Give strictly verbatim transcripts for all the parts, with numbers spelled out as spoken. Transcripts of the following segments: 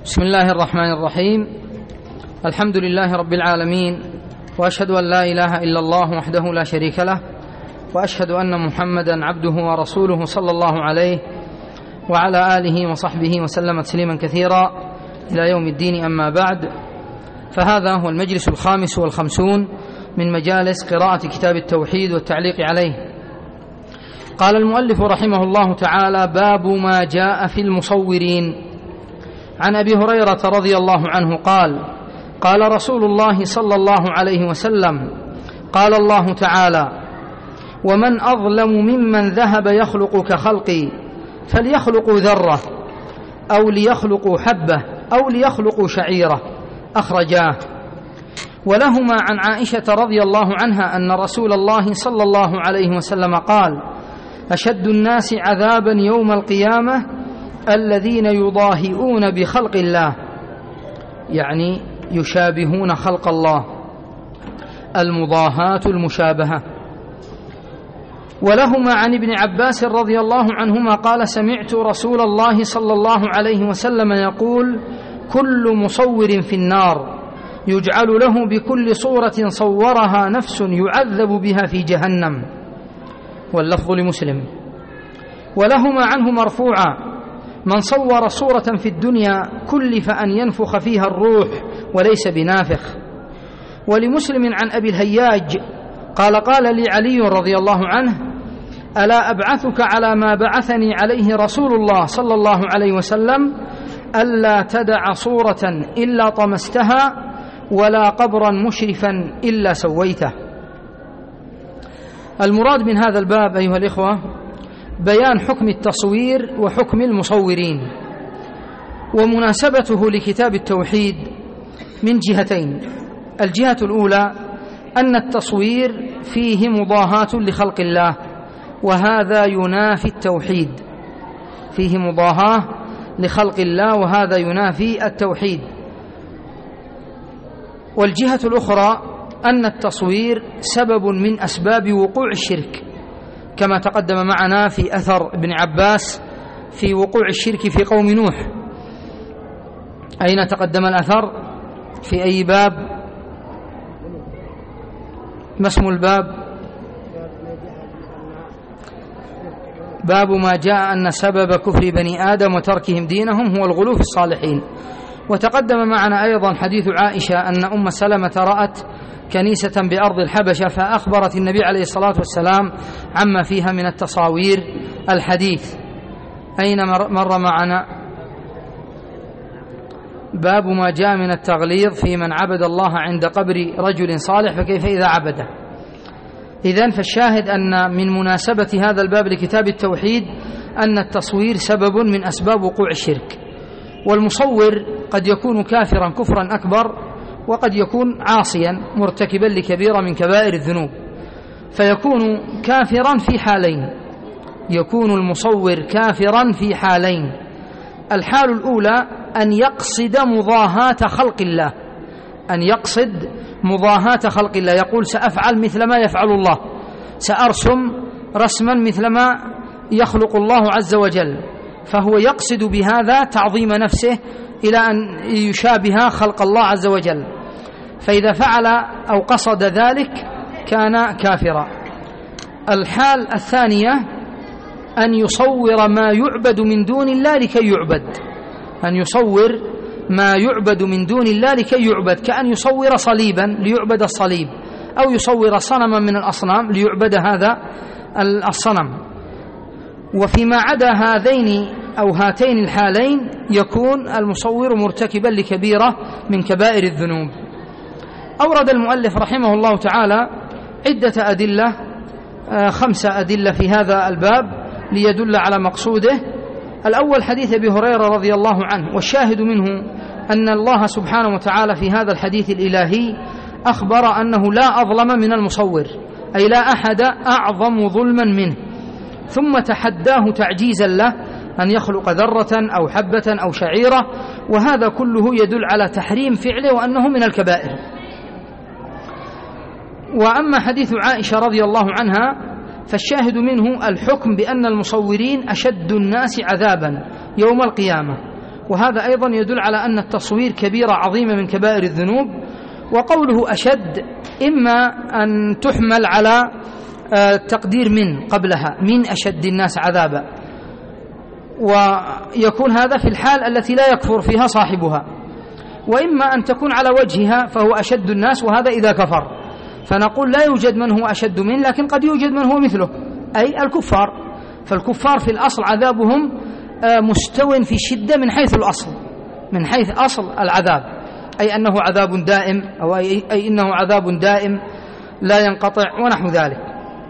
بسم الله الرحمن الرحيم. الحمد لله رب العالمين، وأشهد أن لا إله إلا الله وحده لا شريك له، وأشهد أن محمدا عبده ورسوله صلى الله عليه وعلى آله وصحبه وسلم تسليما كثيرا إلى يوم الدين. أما بعد، فهذا هو المجلس الخامس والخمسون من مجالس قراءة كتاب التوحيد والتعليق عليه. قال المؤلف رحمه الله تعالى: باب ما جاء في المصورين. عن أبي هريرة رضي الله عنه قال: قال رسول الله صلى الله عليه وسلم: قال الله تعالى: ومن أظلم ممن ذهب يخلق كخلقي فليخلقوا ذرة أو ليخلقوا حبة أو ليخلقوا شعيرة. أخرجاه. ولهما عن عائشة رضي الله عنها أن رسول الله صلى الله عليه وسلم قال: أشد الناس عذابا يوم القيامة الذين يضاهئون بخلق الله، يعني يشابهون خلق الله، المضاهاة المشابهة. ولهما عن ابن عباس رضي الله عنهما قال: سمعت رسول الله صلى الله عليه وسلم يقول: كل مصور في النار يجعل له بكل صورة صورها نفس يعذب بها في جهنم. واللفظ لمسلم. ولهما عنه مرفوعا: من صور صورة في الدنيا كلف أن ينفخ فيها الروح وليس بنافخ. ولمسلم عن أبي الهياج قال: قال لي علي رضي الله عنه: ألا أبعثك على ما بعثني عليه رسول الله صلى الله عليه وسلم؟ ألا تدع صورة إلا طمستها ولا قبرا مشرفا إلا سويته. المراد من هذا الباب أيها الإخوة بيان حكم التصوير وحكم المصورين، ومناسبته لكتاب التوحيد من جهتين. الجهة الأولى أن التصوير فيه مضاهاة لخلق الله، وهذا ينافي التوحيد، فيه مضاهاة لخلق الله وهذا ينافي التوحيد. والجهة الأخرى أن التصوير سبب من أسباب وقوع الشرك، كما تقدم معنا في أثر ابن عباس في وقوع الشرك في قوم نوح. أين تقدم الأثر؟ في أي باب؟ ما اسم الباب؟ باب ما جاء أن سبب كفر بني آدم وتركهم دينهم هو الغلو في الصالحين. وتقدم معنا أيضا حديث عائشة أن أم سلمة رأت كنيسة بأرض الحبشة فأخبرت النبي عليه الصلاة والسلام عما فيها من التصاوير. الحديث أين مر معنا؟ باب ما جاء من التغليظ في من عبد الله عند قبر رجل صالح فكيف إذا عبده. إذن فالشاهد أن من مناسبة هذا الباب لكتاب التوحيد أن التصوير سبب من أسباب وقوع الشرك. والمصور قد يكون كافرا كفرا أكبر، وقد يكون عاصيا مرتكبا لكبيرة من كبائر الذنوب، فيكون كافرا في حالين، يكون المصور كافرا في حالين. الحال الأولى أن يقصد مضاهاة خلق الله، أن يقصد مضاهاة خلق الله، يقول سأفعل مثل ما يفعل الله، سأرسم رسما مثل ما يخلق الله عز وجل، فهو يقصد بهذا تعظيم نفسه إلى أن يشابه خلق الله عز وجل، فإذا فعل أو قصد ذلك كان كافرا. الحال الثانية أن يصور ما يعبد من دون الله لكي يعبد، أن يصور ما يعبد من دون الله لكي يعبد، كأن يصور صليبا ليعبد الصليب، أو يصور صنما من الأصنام ليعبد هذا الصنم. وفيما عدا هذين أو هاتين الحالين يكون المصور مرتكبا لكبيرة من كبائر الذنوب. أورد المؤلف رحمه الله تعالى عدة أدلة، خمسة أدلة في هذا الباب ليدل على مقصوده. الأول حديث أبي هريرة رضي الله عنه، والشاهد منه أن الله سبحانه وتعالى في هذا الحديث الإلهي أخبر أنه لا أظلم من المصور، أي لا أحد أعظم ظلما منه، ثم تحداه تعجيزا له أن يخلق ذرة أو حبة أو شعيرة، وهذا كله يدل على تحريم فعله وأنه من الكبائر. وأما حديث عائشة رضي الله عنها فالشاهد منه الحكم بأن المصورين أشد الناس عذابا يوم القيامة، وهذا أيضا يدل على أن التصوير كبيرة عظيمة من كبائر الذنوب. وقوله أشد إما أن تحمل على تقدير من قبلها، من أشد الناس عذابا، ويكون هذا في الحال التي لا يكفر فيها صاحبها، وإما أن تكون على وجهها فهو أشد الناس، وهذا إذا كفر، فنقول لا يوجد من هو أشد منه، لكن قد يوجد من هو مثله، أي الكفار. فالكفار في الأصل عذابهم مستو في الشدة من حيث الأصل، من حيث أصل العذاب، أي أنه عذاب دائم، أو أي, أي أنه عذاب دائم لا ينقطع ونحو ذلك.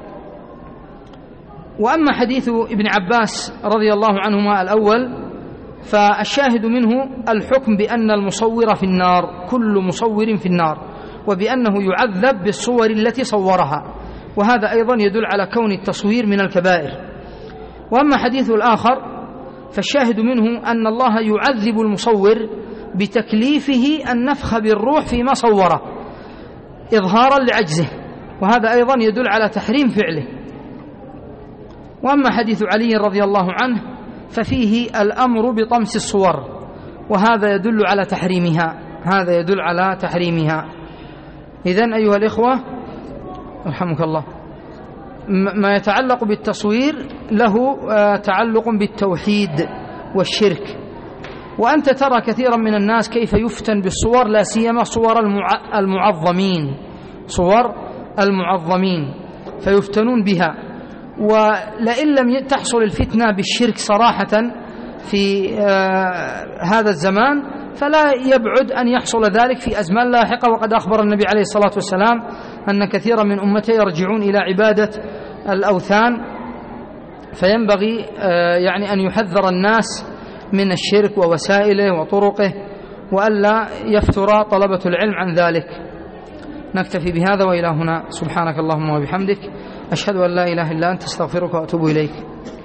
وأما حديث ابن عباس رضي الله عنهما الأول فالشاهد منه الحكم بأن المصور في النار، كل مصور في النار، وبأنه يعذب بالصور التي صورها، وهذا أيضا يدل على كون التصوير من الكبائر. وأما حديث الآخر فالشاهد منه أن الله يعذب المصور بتكليفه النفخ بالروح فيما صوره إظهارا لعجزه، وهذا أيضا يدل على تحريم فعله. وأما حديث علي رضي الله عنه ففيه الأمر بطمس الصور، وهذا يدل على تحريمها، هذا يدل على تحريمها. إذن أيها الإخوة رحمك الله، ما يتعلق بالتصوير له تعلق بالتوحيد والشرك. وأنت ترى كثيرا من الناس كيف يفتن بالصور، لا سيما صور المعظمين، صور المعظمين فيفتنون بها. ولئن لم تحصل الفتنة بالشرك صراحة في هذا الزمان فلا يبعد أن يحصل ذلك في أزمان لاحقة. وقد أخبر النبي عليه الصلاة والسلام أن كثيرا من أمته يرجعون إلى عبادة الأوثان، فينبغي يعني أن يحذر الناس من الشرك ووسائله وطرقه، وألا يفتر طلبة العلم عن ذلك. نكتفي بهذا وإلى هنا، سبحانك اللهم وبحمدك، أشهد أن لا إله إلا أنت، استغفرك وأتوب إليك.